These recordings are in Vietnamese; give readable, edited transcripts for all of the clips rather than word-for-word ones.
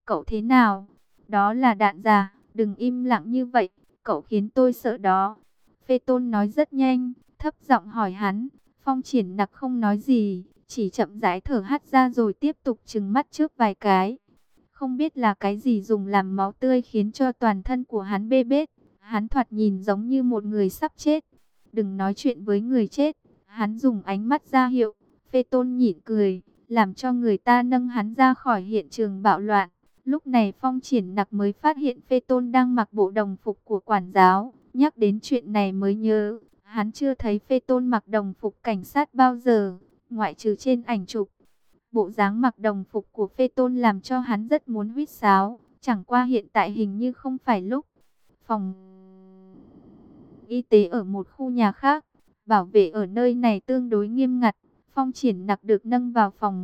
cậu thế nào? Đó là đạn giả, đừng im lặng như vậy, cậu khiến tôi sợ đó. Phê Tôn nói rất nhanh, thấp giọng hỏi hắn. Phong Triển Nặc không nói gì, chỉ chậm rãi thở hắt ra rồi tiếp tục trừng mắt trước vài cái. Không biết là cái gì dùng làm máu tươi khiến cho toàn thân của hắn bê bết. Hắn thoạt nhìn giống như một người sắp chết. Đừng nói chuyện với người chết. Hắn dùng ánh mắt ra hiệu. Phê Tôn nhịn cười, làm cho người ta nâng hắn ra khỏi hiện trường bạo loạn. Lúc này Phong Triển Nặc mới phát hiện Phê Tôn đang mặc bộ đồng phục của quản giáo. Nhắc đến chuyện này mới nhớ, hắn chưa thấy Phê Tôn mặc đồng phục cảnh sát bao giờ, ngoại trừ trên ảnh chụp. Bộ dáng mặc đồng phục của Phê Tôn làm cho hắn rất muốn huýt sáo, chẳng qua hiện tại hình như không phải lúc. Phòng y tế ở một khu nhà khác, bảo vệ ở nơi này tương đối nghiêm ngặt. Phong Triển Nặc được nâng vào phòng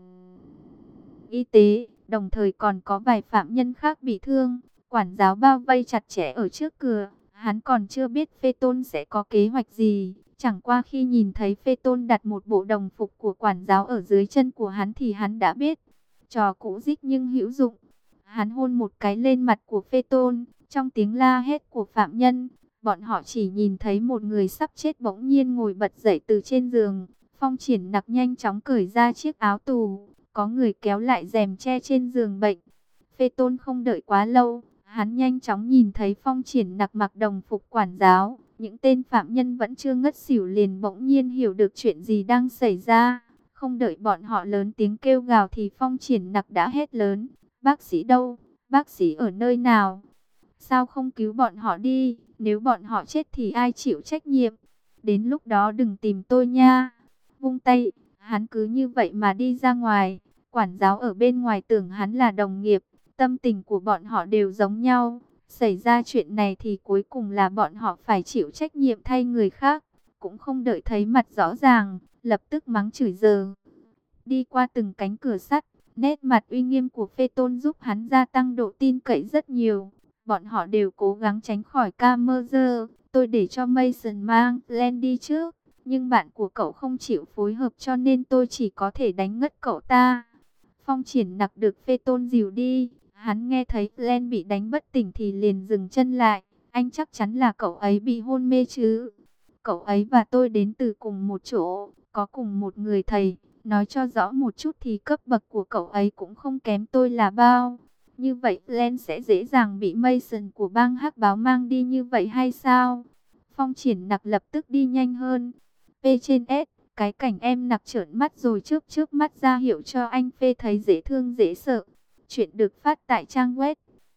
y tế, đồng thời còn có vài phạm nhân khác bị thương. Quản giáo bao vây chặt chẽ ở trước cửa, hắn còn chưa biết Phê Tôn sẽ có kế hoạch gì. Chẳng qua khi nhìn thấy Phê Tôn đặt một bộ đồng phục của quản giáo ở dưới chân của hắn thì hắn đã biết. Trò cũ dích nhưng hữu dụng. Hắn hôn một cái lên mặt của Phê Tôn, trong tiếng la hét của phạm nhân. Bọn họ chỉ nhìn thấy một người sắp chết bỗng nhiên ngồi bật dậy từ trên giường. Phong Triển Nặc nhanh chóng cởi ra chiếc áo tù. Có người kéo lại rèm che trên giường bệnh. Phê Tôn không đợi quá lâu, hắn nhanh chóng nhìn thấy Phong Triển Nặc mặc đồng phục quản giáo. Những tên phạm nhân vẫn chưa ngất xỉu liền bỗng nhiên hiểu được chuyện gì đang xảy ra. Không đợi bọn họ lớn tiếng kêu gào thì Phong Triển Nặc đã hét lớn. Bác sĩ đâu? Bác sĩ ở nơi nào? Sao không cứu bọn họ đi? Nếu bọn họ chết thì ai chịu trách nhiệm? Đến lúc đó đừng tìm tôi nha. Vung tay, hắn cứ như vậy mà đi ra ngoài. Quản giáo ở bên ngoài tưởng hắn là đồng nghiệp. Tâm tình của bọn họ đều giống nhau. Xảy ra chuyện này thì cuối cùng là bọn họ phải chịu trách nhiệm thay người khác. Cũng không đợi thấy mặt rõ ràng, lập tức mắng chửi giờ. Đi qua từng cánh cửa sắt, nét mặt uy nghiêm của Phê Tôn giúp hắn gia tăng độ tin cậy rất nhiều. Bọn họ đều cố gắng tránh khỏi camera. Tôi để cho Mason mang Glenn đi trước, nhưng bạn của cậu không chịu phối hợp cho nên tôi chỉ có thể đánh ngất cậu ta. Phong Triển Nặc được Phê Tôn dìu đi. Hắn nghe thấy Glenn bị đánh bất tỉnh thì liền dừng chân lại. Anh chắc chắn là cậu ấy bị hôn mê chứ? Cậu ấy và tôi đến từ cùng một chỗ, có cùng một người thầy. Nói cho rõ một chút thì cấp bậc của cậu ấy cũng không kém tôi là bao. Như vậy Glenn sẽ dễ dàng bị Mason của bang Hắc Báo mang đi như vậy hay sao? Phong Triển Nặc lập tức đi nhanh hơn. P trên S, cái cảnh em Nặc trợn mắt rồi trước mắt ra hiệu cho anh Phê thấy dễ thương dễ sợ. Chuyện được phát tại trang web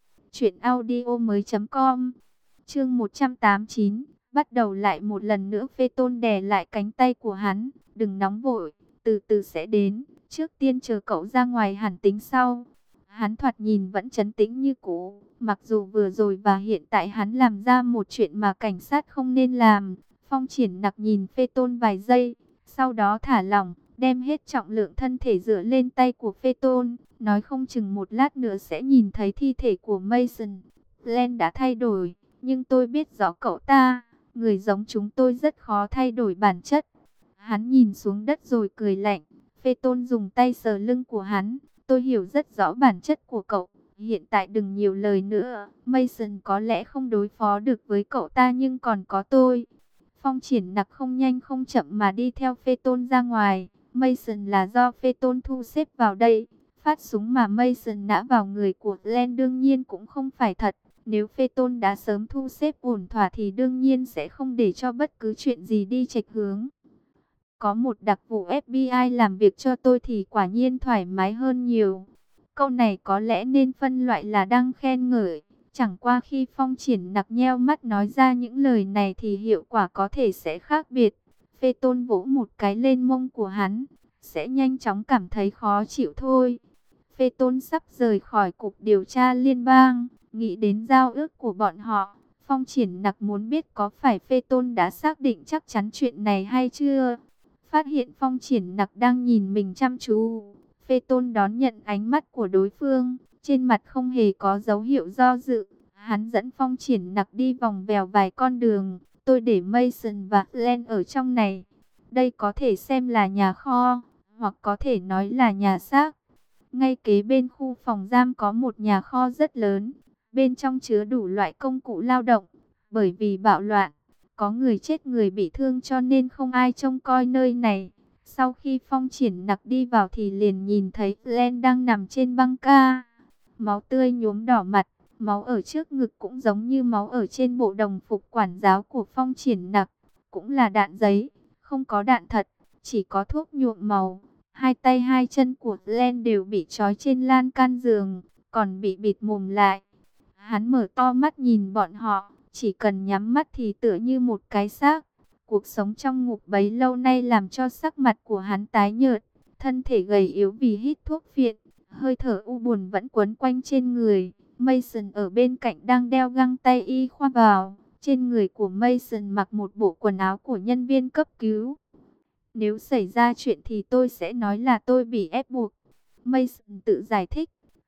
truyệnaudiomoi.com. Chương 189, bắt đầu lại một lần nữa. Phê Tôn đè lại cánh tay của hắn, đừng nóng vội, từ từ sẽ đến, trước tiên chờ cậu ra ngoài hẳn tính sau. Hắn thoạt nhìn vẫn trấn tĩnh như cũ, mặc dù vừa rồi và hiện tại hắn làm ra một chuyện mà cảnh sát không nên làm. Phong Triển Nặc nhìn Phê Tôn vài giây, sau đó thả lỏng, đem hết trọng lượng thân thể dựa lên tay của Phê Tôn, nói không chừng một lát nữa sẽ nhìn thấy thi thể của Mason. Glenn đã thay đổi, nhưng tôi biết rõ cậu ta, người giống chúng tôi rất khó thay đổi bản chất. Hắn nhìn xuống đất rồi cười lạnh. Phê Tôn dùng tay sờ lưng của hắn. Tôi hiểu rất rõ bản chất của cậu. Hiện tại đừng nhiều lời nữa. Mason có lẽ không đối phó được với cậu ta nhưng còn có tôi. Phong Triển Nặc không nhanh không chậm mà đi theo Phê Tôn ra ngoài. Mason là do Phê Tôn thu xếp vào đây. Phát súng mà Mason nã vào người của Glenn đương nhiên cũng không phải thật. Nếu Phê Tôn đã sớm thu xếp ổn thỏa thì đương nhiên sẽ không để cho bất cứ chuyện gì đi chệch hướng. Có một đặc vụ FBI làm việc cho tôi thì quả nhiên thoải mái hơn nhiều. Câu này có lẽ nên phân loại là đang khen ngợi. Chẳng qua khi Phong Triển Nặc nheo mắt nói ra những lời này thì hiệu quả có thể sẽ khác biệt. Phê Tôn vỗ một cái lên mông của hắn, sẽ nhanh chóng cảm thấy khó chịu thôi. Phê Tôn sắp rời khỏi cục điều tra liên bang, nghĩ đến giao ước của bọn họ. Phong Triển Nặc muốn biết có phải Phê Tôn đã xác định chắc chắn chuyện này hay chưa. Phát hiện Phong Triển Nặc đang nhìn mình chăm chú, Phê Tôn đón nhận ánh mắt của đối phương, trên mặt không hề có dấu hiệu do dự. Hắn dẫn Phong Triển Nặc đi vòng vèo vài con đường. Tôi để Mason và Glenn ở trong này. Đây có thể xem là nhà kho, hoặc có thể nói là nhà xác. Ngay kế bên khu phòng giam có một nhà kho rất lớn, bên trong chứa đủ loại công cụ lao động. Bởi vì bạo loạn, có người chết người bị thương cho nên không ai trông coi nơi này. Sau khi Phong Triển Nặc đi vào thì liền nhìn thấy Glenn đang nằm trên băng ca. Máu tươi nhuốm đỏ mặt, máu ở trước ngực cũng giống như máu ở trên bộ đồng phục quản giáo của Phong Triển Nặc. Cũng là đạn giấy, không có đạn thật, chỉ có thuốc nhuộm màu. Hai tay hai chân của Glenn đều bị trói trên lan can giường, còn bị bịt mồm lại. Hắn mở to mắt nhìn bọn họ, chỉ cần nhắm mắt thì tựa như một cái xác. Cuộc sống trong ngục bấy lâu nay làm cho sắc mặt của hắn tái nhợt, thân thể gầy yếu vì hít thuốc phiện, hơi thở u buồn vẫn quấn quanh trên người. Mason ở bên cạnh đang đeo găng tay y khoa vào. Trên người của Mason mặc một bộ quần áo của nhân viên cấp cứu. Nếu xảy ra chuyện thì tôi sẽ nói là tôi bị ép buộc. Mason tự giải thích.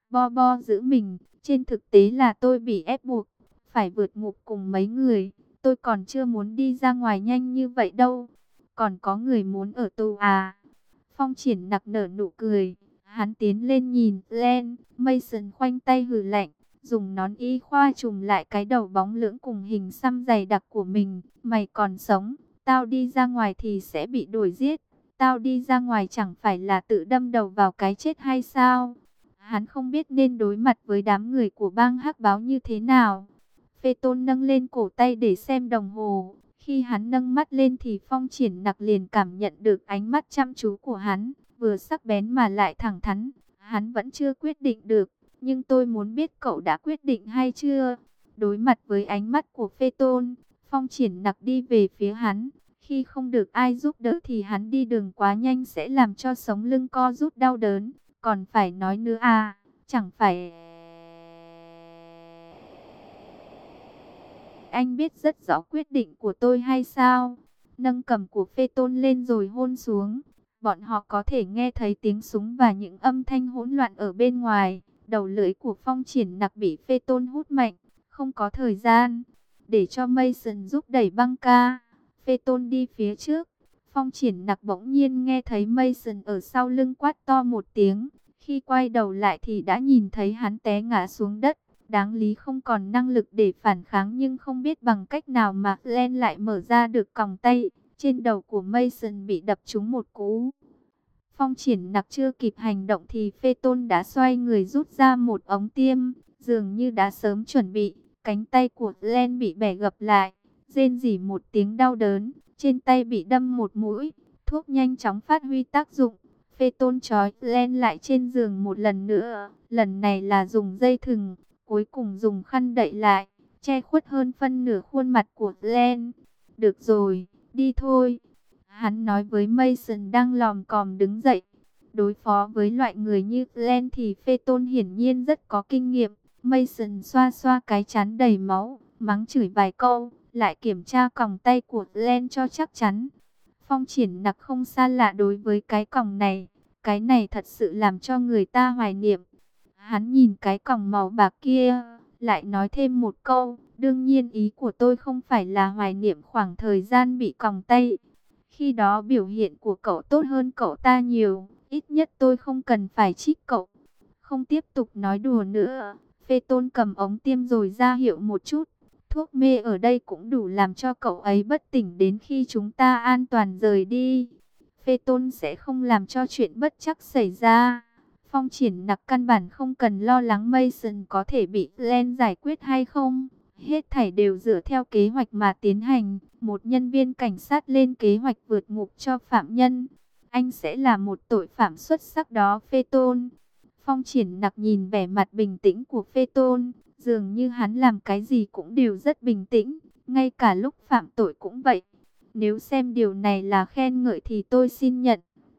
Bo giữ mình, trên thực tế là tôi bị ép buộc. Phải vượt ngục cùng mấy người. Tôi còn chưa muốn đi ra ngoài nhanh như vậy đâu. Còn có người muốn ở tù à? Phong Triển Nặc nở nụ cười. Hắn tiến lên nhìn Glenn. Mason khoanh tay hừ lạnh, dùng nón y khoa trùm lại cái đầu bóng lưỡng cùng hình xăm dày đặc của mình. Mày còn sống, tao đi ra ngoài thì sẽ bị đuổi giết. Tao đi ra ngoài chẳng phải là tự đâm đầu vào cái chết hay sao? Hắn không biết nên đối mặt với đám người của bang hắc báo như thế nào. Phê Tôn nâng lên cổ tay để xem đồng hồ. Khi hắn nâng mắt lên thì Phong Triển Nặc liền cảm nhận được ánh mắt chăm chú của hắn, vừa sắc bén mà lại thẳng thắn. Hắn vẫn chưa quyết định được, nhưng tôi muốn biết cậu đã quyết định hay chưa? Đối mặt với ánh mắt của Phê Tôn, Phong Triển Nặc đi về phía hắn. Khi không được ai giúp đỡ thì hắn đi đường quá nhanh sẽ làm cho sống lưng co rút đau đớn. Còn phải nói nữa à, chẳng phải anh biết rất rõ quyết định của tôi hay sao? Nâng cầm của Phê Tôn lên rồi hôn xuống. Bọn họ có thể nghe thấy tiếng súng và những âm thanh hỗn loạn ở bên ngoài. Đầu lưỡi của Phong Triển Nặc bị Phê Tôn hút mạnh, không có thời gian để cho Mason giúp đẩy băng ca. Phê Tôn đi phía trước. Phong Triển Nặc bỗng nhiên nghe thấy Mason ở sau lưng quát to một tiếng. Khi quay đầu lại thì đã nhìn thấy hắn té ngã xuống đất. Đáng lý không còn năng lực để phản kháng, nhưng không biết bằng cách nào mà Glenn lại mở ra được còng tay. Trên đầu của Mason bị đập trúng một cú. Phong Triển Nặc chưa kịp hành động thì Phê Tôn đã xoay người rút ra một ống tiêm, dường như đã sớm chuẩn bị. Cánh tay của Glenn bị bẻ gập lại, rên rỉ một tiếng đau đớn, trên tay bị đâm một mũi. Thuốc nhanh chóng phát huy tác dụng. Phê Tôn trói Glenn lại trên giường một lần nữa, lần này là dùng dây thừng, cuối cùng dùng khăn đậy lại, che khuất hơn phân nửa khuôn mặt của Glenn. Được rồi, đi thôi. Hắn nói với Mason đang lòm còm đứng dậy. Đối phó với loại người như Glenn thì Phê Tôn hiển nhiên rất có kinh nghiệm. Mason xoa xoa cái trán đầy máu, mắng chửi vài câu, lại kiểm tra còng tay của Glenn cho chắc chắn. Phong Triển Nặc không xa lạ đối với cái còng này. Cái này thật sự làm cho người ta hoài niệm. Hắn nhìn cái còng màu bạc kia, lại nói thêm một câu. Đương nhiên ý của tôi không phải là hoài niệm khoảng thời gian bị còng tay. Khi đó biểu hiện của cậu tốt hơn cậu ta nhiều. Ít nhất tôi không cần phải trích cậu. Không tiếp tục nói đùa nữa. Phê Tôn cầm ống tiêm rồi ra hiệu một chút. Thuốc mê ở đây cũng đủ làm cho cậu ấy bất tỉnh đến khi chúng ta an toàn rời đi. Phê Tôn sẽ không làm cho chuyện bất trắc xảy ra. Phong Triển Nặc căn bản không cần lo lắng Mason có thể bị Glenn giải quyết hay không. Hết thảy đều dựa theo kế hoạch mà tiến hành. Một nhân viên cảnh sát lên kế hoạch vượt ngục cho phạm nhân. Anh sẽ là một tội phạm xuất sắc đó Phê Tôn. Phong Triển Nặc nhìn vẻ mặt bình tĩnh của Phê Tôn. Dường như hắn làm cái gì cũng đều rất bình tĩnh. Ngay cả lúc phạm tội cũng vậy. Nếu xem điều này là khen ngợi thì tôi xin nhận.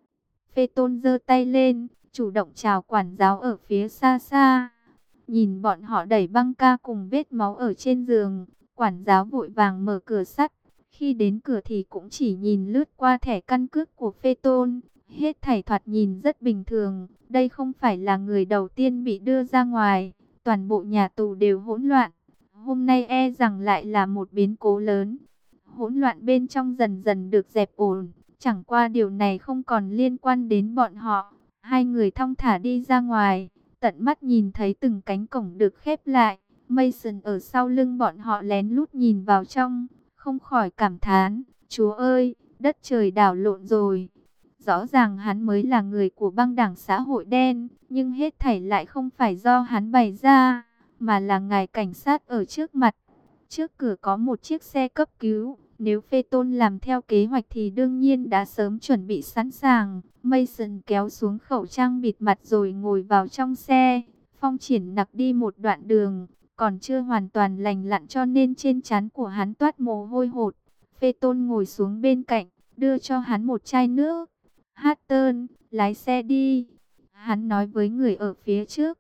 Phê Tôn giơ tay lên, chủ động chào quản giáo ở phía xa xa. Nhìn bọn họ đẩy băng ca cùng vết máu ở trên giường, quản giáo vội vàng mở cửa sắt. Khi đến cửa thì cũng chỉ nhìn lướt qua thẻ căn cước của Phê Tôn. Hết thảy thoạt nhìn rất bình thường. Đây không phải là người đầu tiên bị đưa ra ngoài. Toàn bộ nhà tù đều hỗn loạn. Hôm nay e rằng lại là một biến cố lớn. Hỗn loạn bên trong dần dần được dẹp ổn. Chẳng qua điều này không còn liên quan đến bọn họ. Hai người thong thả đi ra ngoài, tận mắt nhìn thấy từng cánh cổng được khép lại. Mason ở sau lưng bọn họ lén lút nhìn vào trong, không khỏi cảm thán, Chúa ơi, đất trời đảo lộn rồi. Rõ ràng hắn mới là người của băng đảng xã hội đen, nhưng hết thảy lại không phải do hắn bày ra, mà là ngài cảnh sát ở trước mặt. Trước cửa có một chiếc xe cấp cứu, nếu Phaeton làm theo kế hoạch thì đương nhiên đã sớm chuẩn bị sẵn sàng. Mason kéo xuống khẩu trang bịt mặt rồi ngồi vào trong xe. Phong Triển Nặc đi một đoạn đường, còn chưa hoàn toàn lành lặn cho nên trên trán của hắn toát mồ hôi hột. Phaeton ngồi xuống bên cạnh, đưa cho hắn một chai nước. Hatton, lái xe đi. Hắn nói với người ở phía trước.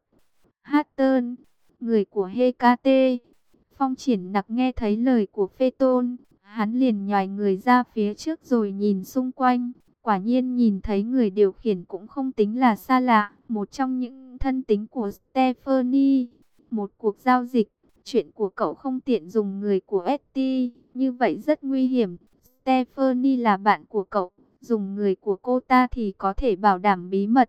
Hatton, người của Hecate. Phong Triển Nặc nghe thấy lời của Phaeton, hắn liền nhòi người ra phía trước rồi nhìn xung quanh. Quả nhiên nhìn thấy người điều khiển cũng không tính là xa lạ, một trong những thân tín của Stephanie. Một cuộc giao dịch, chuyện của cậu không tiện dùng người của Etty, như vậy rất nguy hiểm. Stephanie là bạn của cậu, dùng người của cô ta thì có thể bảo đảm bí mật.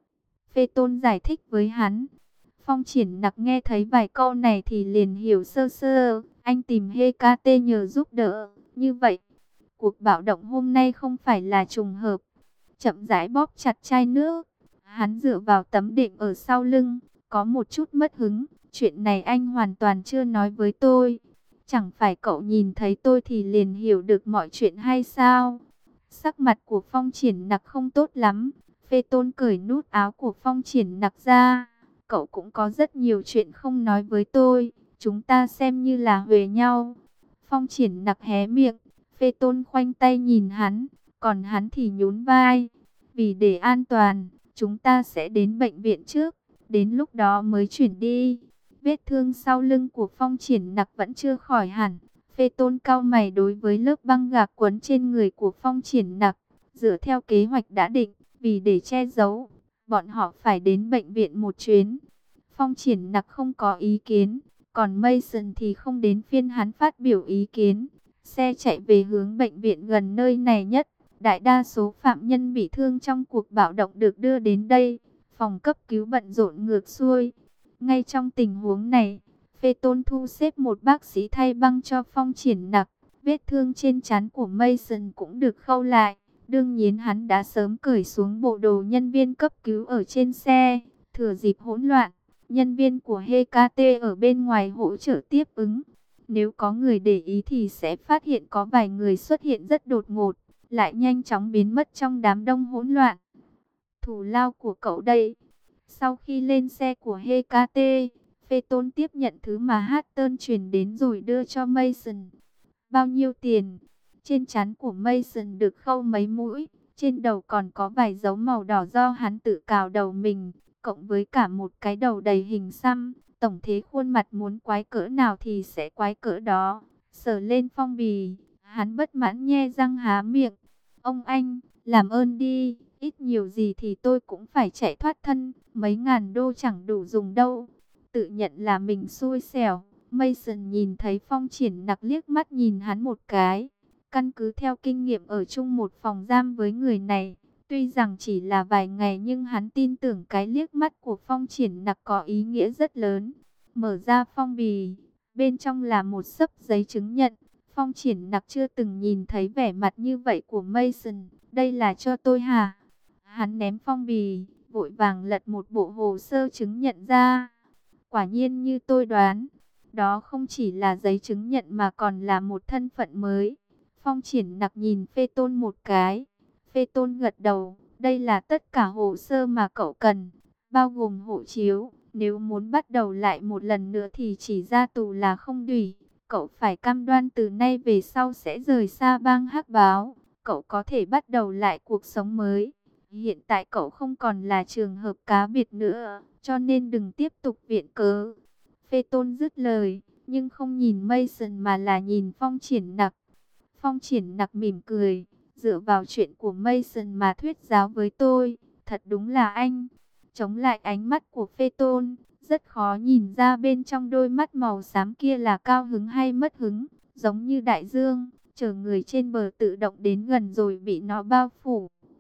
Phaeton giải thích với hắn. Phong Triển Nặc nghe thấy vài câu này thì liền hiểu sơ sơ, anh tìm Hecate nhờ giúp đỡ, như vậy. Cuộc bạo động hôm nay không phải là trùng hợp. Chậm rãi bóp chặt chai nước, hắn dựa vào tấm đệm ở sau lưng, có một chút mất hứng, chuyện này anh hoàn toàn chưa nói với tôi. Chẳng phải cậu nhìn thấy tôi thì liền hiểu được mọi chuyện hay sao? Sắc mặt của Phong Triển Nặc không tốt lắm. Phaeton cởi nút áo của Phong Triển Nặc ra. Cậu cũng có rất nhiều chuyện không nói với tôi, chúng ta xem như là huề nhau. Phong Triển Nặc hé miệng, Phaeton khoanh tay nhìn hắn, còn hắn thì nhún vai. Vì để an toàn, chúng ta sẽ đến bệnh viện trước, đến lúc đó mới chuyển đi. Vết thương sau lưng của Phong Triển Nặc vẫn chưa khỏi hẳn. Phaeton cau mày đối với lớp băng gạc quấn trên người của Phong Triển Nặc. Dựa theo kế hoạch đã định, vì để che giấu, bọn họ phải đến bệnh viện một chuyến. Phong Triển Nặc không có ý kiến, còn Mason thì không đến phiên hắn phát biểu ý kiến. Xe chạy về hướng bệnh viện gần nơi này nhất. Đại đa số phạm nhân bị thương trong cuộc bạo động được đưa đến đây. Phòng cấp cứu bận rộn ngược xuôi. Ngay trong tình huống này, Phaeton thu xếp một bác sĩ thay băng cho Phong Triển Nặc. Vết thương trên trán của Mason cũng được khâu lại. Đương nhiên hắn đã sớm cởi xuống bộ đồ nhân viên cấp cứu ở trên xe. Thừa dịp hỗn loạn, nhân viên của Hecate ở bên ngoài hỗ trợ tiếp ứng. Nếu có người để ý thì sẽ phát hiện có vài người xuất hiện rất đột ngột, lại nhanh chóng biến mất trong đám đông hỗn loạn. Thù lao của cậu đây. Sau khi lên xe của Hecate, Phaeton tiếp nhận thứ mà Hatton truyền đến rồi đưa cho Mason. Bao nhiêu tiền? Trên trán của Mason được khâu mấy mũi, trên đầu còn có vài dấu màu đỏ do hắn tự cào đầu mình, cộng với cả một cái đầu đầy hình xăm. Tổng thế khuôn mặt muốn quái cỡ nào thì sẽ quái cỡ đó. Sờ lên phong bì, hắn bất mãn nhe răng há miệng. Ông anh, làm ơn đi, ít nhiều gì thì tôi cũng phải chạy thoát thân, mấy ngàn đô chẳng đủ dùng đâu. Tự nhận là mình xui xẻo. Mason nhìn thấy Phong Triển Nặc liếc mắt nhìn hắn một cái. Căn cứ theo kinh nghiệm ở chung một phòng giam với người này, tuy rằng chỉ là vài ngày nhưng hắn tin tưởng cái liếc mắt của Phong Triển Nặc có ý nghĩa rất lớn. Mở ra phong bì, bên trong là một xấp giấy chứng nhận. Phong Triển Nặc chưa từng nhìn thấy vẻ mặt như vậy của Mason. Đây là cho tôi hả? Hắn ném phong bì, vội vàng lật một bộ hồ sơ chứng nhận ra. Quả nhiên như tôi đoán, đó không chỉ là giấy chứng nhận mà còn là một thân phận mới. Phong Triển Nặc nhìn Phaeton một cái. Phaeton gật đầu, đây là tất cả hồ sơ mà cậu cần, bao gồm hộ chiếu. Nếu muốn bắt đầu lại một lần nữa thì chỉ ra tù là không đùy. Cậu phải cam đoan từ nay về sau sẽ rời xa bang hắc báo. Cậu có thể bắt đầu lại cuộc sống mới. Hiện tại cậu không còn là trường hợp cá biệt nữa, cho nên đừng tiếp tục viện cớ. Phaeton dứt lời, nhưng không nhìn Mason mà là nhìn Phong Triển Nặc. Phong Triển Nặc mỉm cười, dựa vào chuyện của Mason mà thuyết giáo với tôi, thật đúng là anh. Chống lại ánh mắt của Phaeton, rất khó nhìn ra bên trong đôi mắt màu xám kia là cao hứng hay mất hứng, giống như đại dương, chờ người trên bờ tự động đến gần rồi bị nó bao phủ.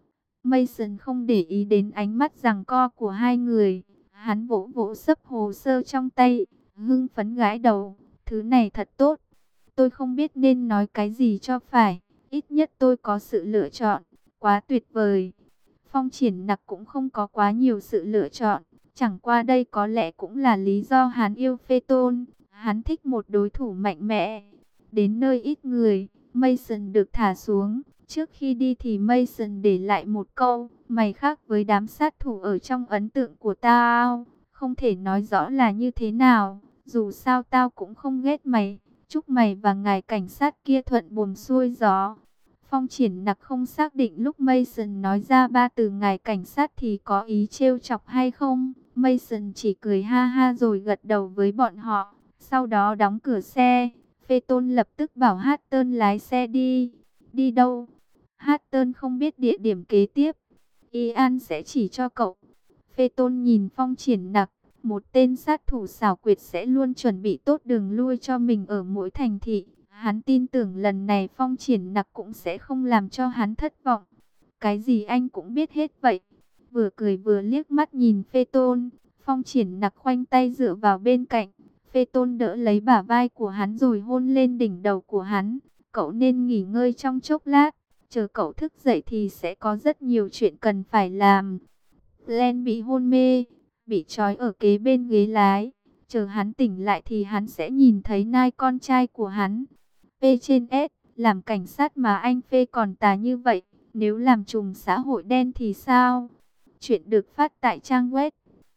Mason không để ý đến ánh mắt giằng co của hai người. Hắn vỗ vỗ xấp hồ sơ trong tay, hưng phấn gãi đầu. Thứ này thật tốt. Tôi không biết nên nói cái gì cho phải. Ít nhất tôi có sự lựa chọn. Quá tuyệt vời. Phong Triển Nặc cũng không có quá nhiều sự lựa chọn. Chẳng qua đây có lẽ cũng là lý do hắn yêu Phê Tôn. Hắn thích một đối thủ mạnh mẽ. Đến nơi ít người, Mason được thả xuống. Trước khi đi thì Mason để lại một câu: mày khác với đám sát thủ ở trong ấn tượng của tao. Không thể nói rõ là như thế nào. Dù sao tao cũng không ghét mày. Chúc mày và ngài cảnh sát kia thuận buồm xuôi gió. Phong Triển Nặc không xác định lúc Mason nói ra ba từ ngài cảnh sát thì có ý trêu chọc hay không. Mason chỉ cười ha ha rồi gật đầu với bọn họ. Sau đó đóng cửa xe. Phê Tôn lập tức bảo Hatton lái xe đi. Đi đâu? Hatton không biết địa điểm kế tiếp. Ian sẽ chỉ cho cậu. Phê Tôn nhìn Phong Triển Nặc. Một tên sát thủ xảo quyệt sẽ luôn chuẩn bị tốt đường lui cho mình ở mỗi thành thị. Hắn tin tưởng lần này Phong Triển Nặc cũng sẽ không làm cho hắn thất vọng. Cái gì anh cũng biết hết vậy. Vừa cười vừa liếc mắt nhìn Phê Tôn. Phong Triển Nặc khoanh tay dựa vào bên cạnh. Phê Tôn đỡ lấy bả vai của hắn rồi hôn lên đỉnh đầu của hắn. Cậu nên nghỉ ngơi trong chốc lát. Chờ cậu thức dậy thì sẽ có rất nhiều chuyện cần phải làm. Len bị hôn mê, bị trói ở kế bên ghế lái. Chờ hắn tỉnh lại thì hắn sẽ nhìn thấy Nai con trai của hắn. P trên S, làm cảnh sát mà anh Phê còn tà như vậy. Nếu làm trùm xã hội đen thì sao? Chuyện được phát tại trang web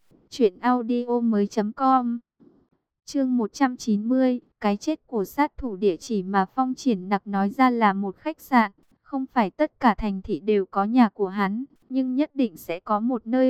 truyệnaudiomoi.com. Chương 190, cái chết của sát thủ. Địa chỉ mà Phong Triển Nặc nói ra là một khách sạn. Không phải tất cả thành thị đều có nhà của hắn, nhưng nhất định sẽ có một nơi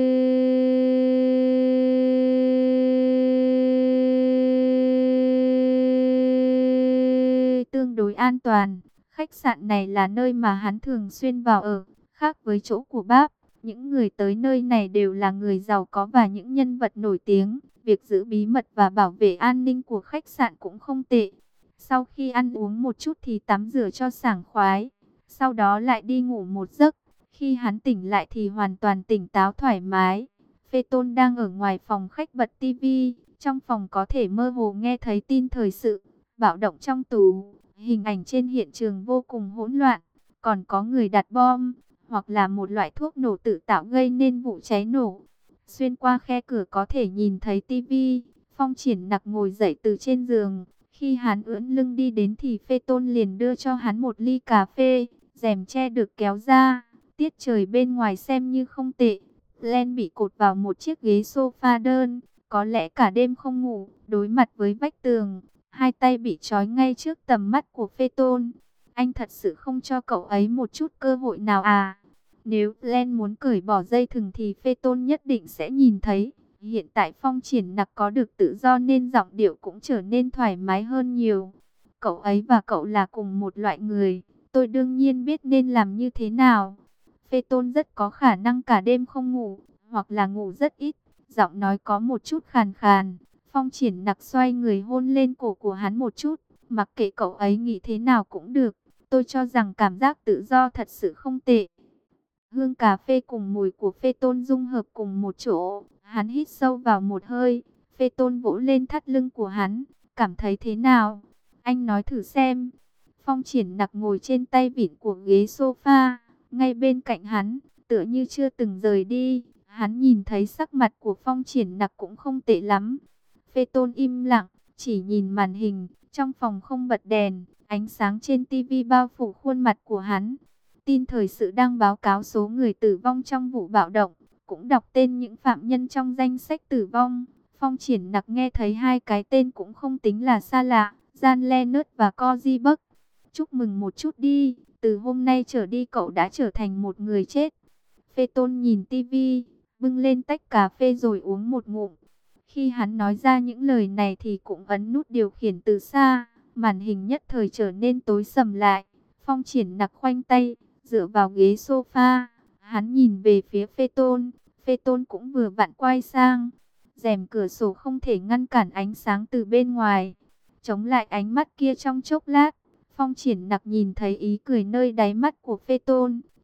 tương đối an toàn. Khách sạn này là nơi mà hắn thường xuyên vào ở. Khác với chỗ của Báp, những người tới nơi này đều là người giàu có và những nhân vật nổi tiếng. Việc giữ bí mật và bảo vệ an ninh của khách sạn cũng không tệ. Sau khi ăn uống một chút thì tắm rửa cho sảng khoái. Sau đó lại đi ngủ một giấc. Khi hắn tỉnh lại thì hoàn toàn tỉnh táo thoải mái. Phê Tôn đang ở ngoài phòng khách bật tivi. Trong phòng có thể mơ hồ nghe thấy tin thời sự. Bạo động trong tủ. Hình ảnh trên hiện trường vô cùng hỗn loạn. Còn có người đặt bom, hoặc là một loại thuốc nổ tự tạo gây nên vụ cháy nổ. Xuyên qua khe cửa có thể nhìn thấy tivi. Phong Triển Nặc ngồi dậy từ trên giường. Khi hắn ưỡn lưng đi đến thì Phê Tôn liền đưa cho hắn một ly cà phê. Rèm che được kéo ra. Tiết trời bên ngoài xem như không tệ. Len bị cột vào một chiếc ghế sofa đơn. Có lẽ cả đêm không ngủ, đối mặt với vách tường. Hai tay bị trói ngay trước tầm mắt của Phê Tôn. Anh thật sự không cho cậu ấy một chút cơ hội nào à? Nếu Len muốn cởi bỏ dây thừng thì Phê Tôn nhất định sẽ nhìn thấy. Hiện tại Phong Triển Nặc có được tự do nên giọng điệu cũng trở nên thoải mái hơn nhiều. Cậu ấy và cậu là cùng một loại người. Tôi đương nhiên biết nên làm như thế nào. Phê Tôn rất có khả năng cả đêm không ngủ, hoặc là ngủ rất ít. Giọng nói có một chút khàn khàn. Phong Triển Nặc xoay người hôn lên cổ của hắn một chút. Mặc kệ cậu ấy nghĩ thế nào cũng được. Tôi cho rằng cảm giác tự do thật sự không tệ. Hương cà phê cùng mùi của Phê Tôn dung hợp cùng một chỗ. Hắn hít sâu vào một hơi. Phê Tôn vỗ lên thắt lưng của hắn. Cảm thấy thế nào? Anh nói thử xem. Phong Triển Nặc ngồi trên tay vịn của ghế sofa. Ngay bên cạnh hắn, tựa như chưa từng rời đi. Hắn nhìn thấy sắc mặt của Phong Triển Nặc cũng không tệ lắm. Phê Tôn im lặng, chỉ nhìn màn hình. Trong phòng không bật đèn, ánh sáng trên tivi bao phủ khuôn mặt của hắn. Tin thời sự đang báo cáo số người tử vong trong vụ bạo động, cũng đọc tên những phạm nhân trong danh sách tử vong. Phong Triển Nặc nghe thấy hai cái tên cũng không tính là xa lạ, Jan Leonard và Cozy Buck. Chúc mừng một chút đi, từ hôm nay trở đi cậu đã trở thành một người chết. Phê Tôn nhìn tivi, bưng lên tách cà phê rồi uống một ngụm. Khi hắn nói ra những lời này thì cũng ấn nút điều khiển từ xa, màn hình nhất thời trở nên tối sầm lại. Phong Triển Nặc khoanh tay, dựa vào ghế sofa, hắn nhìn về phía Phê Tôn. Phê Tôn cũng vừa vặn quay sang. Rèm cửa sổ không thể ngăn cản ánh sáng từ bên ngoài. Chống lại ánh mắt kia trong chốc lát, Phong Triển Nặc nhìn thấy ý cười nơi đáy mắt của Phê Tôn.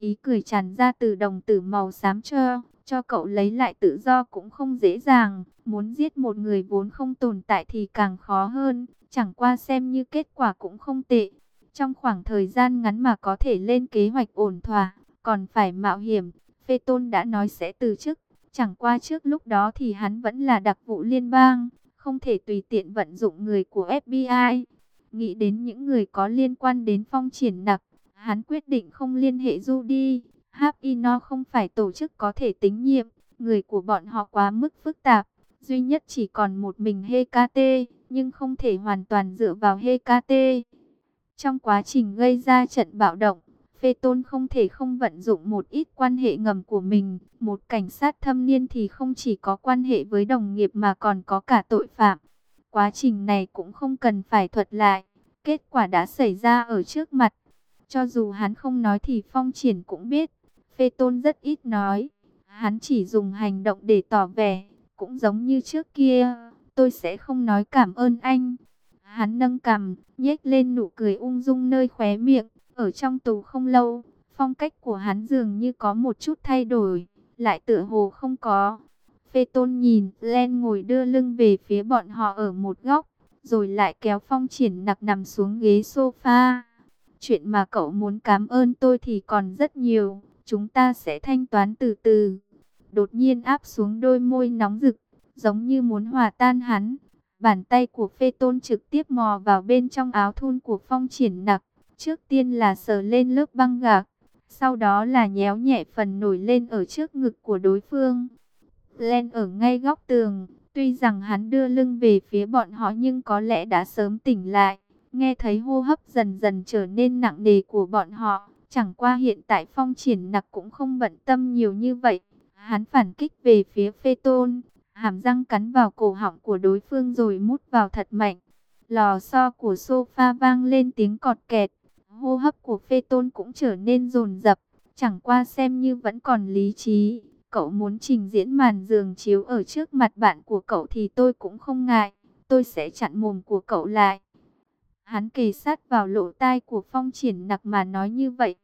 Ý cười tràn ra từ đồng tử màu xám cho cậu lấy lại tự do cũng không dễ dàng. Muốn giết một người vốn không tồn tại thì càng khó hơn. Chẳng qua xem như kết quả cũng không tệ. Trong khoảng thời gian ngắn mà có thể lên kế hoạch ổn thỏa, còn phải mạo hiểm. Phê Tôn đã nói sẽ từ chức. Chẳng qua trước lúc đó thì hắn vẫn là đặc vụ liên bang, không thể tùy tiện vận dụng người của FBI. Nghĩ đến những người có liên quan đến Phong Triển Nặc, hắn quyết định không liên hệ Judy. Hapino không phải tổ chức có thể tín nhiệm, người của bọn họ quá mức phức tạp. Duy nhất chỉ còn một mình Hecate, nhưng không thể hoàn toàn dựa vào Hecate. Trong quá trình gây ra trận bạo động, Phê Tôn không thể không vận dụng một ít quan hệ ngầm của mình. Một cảnh sát thâm niên thì không chỉ có quan hệ với đồng nghiệp mà còn có cả tội phạm. Quá trình này cũng không cần phải thuật lại. Kết quả đã xảy ra ở trước mặt. Cho dù hắn không nói thì Phong Triển cũng biết. Phê Tôn rất ít nói. Hắn chỉ dùng hành động để tỏ vẻ. Cũng giống như trước kia, tôi sẽ không nói cảm ơn anh. Hắn nâng cằm, nhếch lên nụ cười ung dung nơi khóe miệng. Ở trong tù không lâu, phong cách của hắn dường như có một chút thay đổi, lại tựa hồ không có. Phê Tôn nhìn Len ngồi đưa lưng về phía bọn họ ở một góc, rồi lại kéo Phong Triển Nặc nằm xuống ghế sofa. Chuyện mà cậu muốn cảm ơn tôi thì còn rất nhiều, chúng ta sẽ thanh toán từ từ. Đột nhiên áp xuống đôi môi nóng rực, giống như muốn hòa tan hắn. Bàn tay của Phê Tôn trực tiếp mò vào bên trong áo thun của Phong Triển Nặc. Trước tiên là sờ lên lớp băng gạc, sau đó là nhéo nhẹ phần nổi lên ở trước ngực của đối phương. Len ở ngay góc tường, tuy rằng hắn đưa lưng về phía bọn họ nhưng có lẽ đã sớm tỉnh lại. Nghe thấy hô hấp dần dần trở nên nặng nề của bọn họ, chẳng qua hiện tại Phong Triển Nặc cũng không bận tâm nhiều như vậy. Hắn phản kích về phía Phê Tôn, hàm răng cắn vào cổ họng của đối phương rồi mút vào thật mạnh. Lò xo của sofa vang lên tiếng cọt kẹt. Hô hấp của Phê Tôn cũng trở nên dồn dập, chẳng qua xem như vẫn còn lý trí. Cậu muốn trình diễn màn giường chiếu ở trước mặt bạn của cậu thì tôi cũng không ngại, tôi sẽ chặn mồm của cậu lại. Hắn kề sát vào lỗ tai của Phong Triển Nặc mà nói như vậy.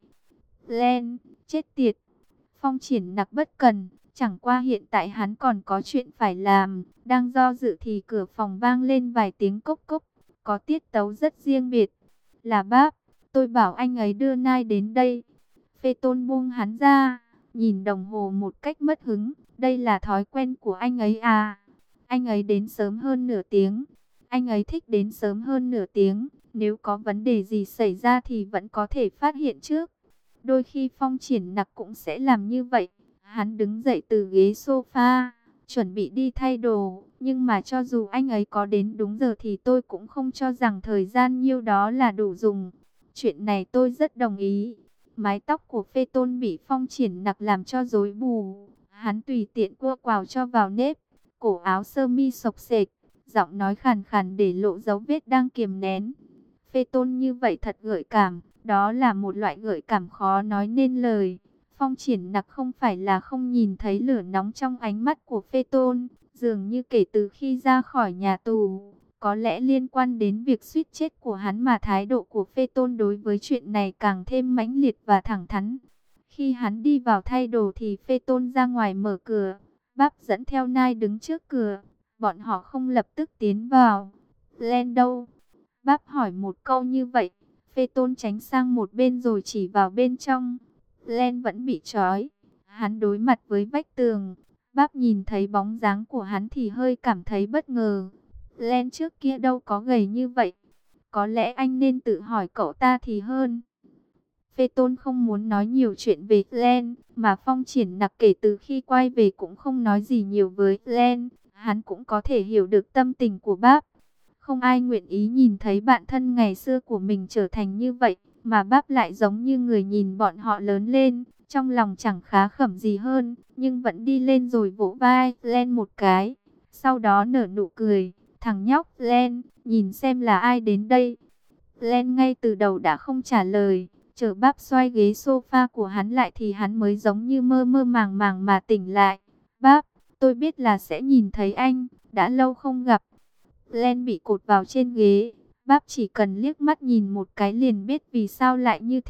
Len, chết tiệt. Phong Triển Nặc bất cần, chẳng qua hiện tại hắn còn có chuyện phải làm. Đang do dự thì cửa phòng vang lên vài tiếng cốc cốc, có tiết tấu rất riêng biệt. Là Báp. Tôi bảo anh ấy đưa Nai đến đây. Phê Tôn buông hắn ra, nhìn đồng hồ một cách mất hứng. Đây là thói quen của anh ấy à? Anh ấy đến sớm hơn nửa tiếng. Anh ấy thích đến sớm hơn nửa tiếng. Nếu có vấn đề gì xảy ra thì vẫn có thể phát hiện trước. Đôi khi Phong Triển Nặc cũng sẽ làm như vậy. Hắn đứng dậy từ ghế sofa, chuẩn bị đi thay đồ. Nhưng mà cho dù anh ấy có đến đúng giờ thì tôi cũng không cho rằng thời gian nhiêu đó là đủ dùng. Chuyện này tôi rất đồng ý. Mái tóc của Phê Tôn bị Phong Triển Nặc làm cho rối bù. Hắn tùy tiện cua quào cho vào nếp. Cổ áo sơ mi xộc xệch, giọng nói khàn khàn để lộ dấu vết đang kiềm nén. Phê Tôn như vậy thật gợi cảm. Đó là một loại gợi cảm khó nói nên lời. Phong Triển Nặc không phải là không nhìn thấy lửa nóng trong ánh mắt của Phê Tôn. Dường như kể từ khi ra khỏi nhà tù, có lẽ liên quan đến việc suýt chết của hắn mà thái độ của Phê Tôn đối với chuyện này càng thêm mãnh liệt và thẳng thắn. Khi hắn đi vào thay đồ thì Phê Tôn ra ngoài mở cửa. Báp dẫn theo Nai đứng trước cửa. Bọn họ không lập tức tiến vào. Len đâu? Báp hỏi một câu như vậy. Phê Tôn tránh sang một bên rồi chỉ vào bên trong. Len vẫn bị trói. Hắn đối mặt với vách tường. Báp nhìn thấy bóng dáng của hắn thì hơi cảm thấy bất ngờ. Len trước kia đâu có gầy như vậy. Có lẽ anh nên tự hỏi cậu ta thì hơn. Phê Tôn không muốn nói nhiều chuyện về Len, mà Phong Triển Nặc kể từ khi quay về cũng không nói gì nhiều với Len. Hắn cũng có thể hiểu được tâm tình của Báp. Không ai nguyện ý nhìn thấy bạn thân ngày xưa của mình trở thành như vậy, mà Báp lại giống như người nhìn bọn họ lớn lên, trong lòng chẳng khá khẩm gì hơn, nhưng vẫn đi lên rồi vỗ vai Len một cái, sau đó nở nụ cười. Thằng nhóc Len, nhìn xem là ai đến đây. Len ngay từ đầu đã không trả lời, chờ Báp xoay ghế sofa của hắn lại thì hắn mới giống như mơ mơ màng màng mà tỉnh lại. Báp, tôi biết là sẽ nhìn thấy anh, đã lâu không gặp. Len bị cột vào trên ghế. Báp chỉ cần liếc mắt nhìn một cái liền biết vì sao lại như thế.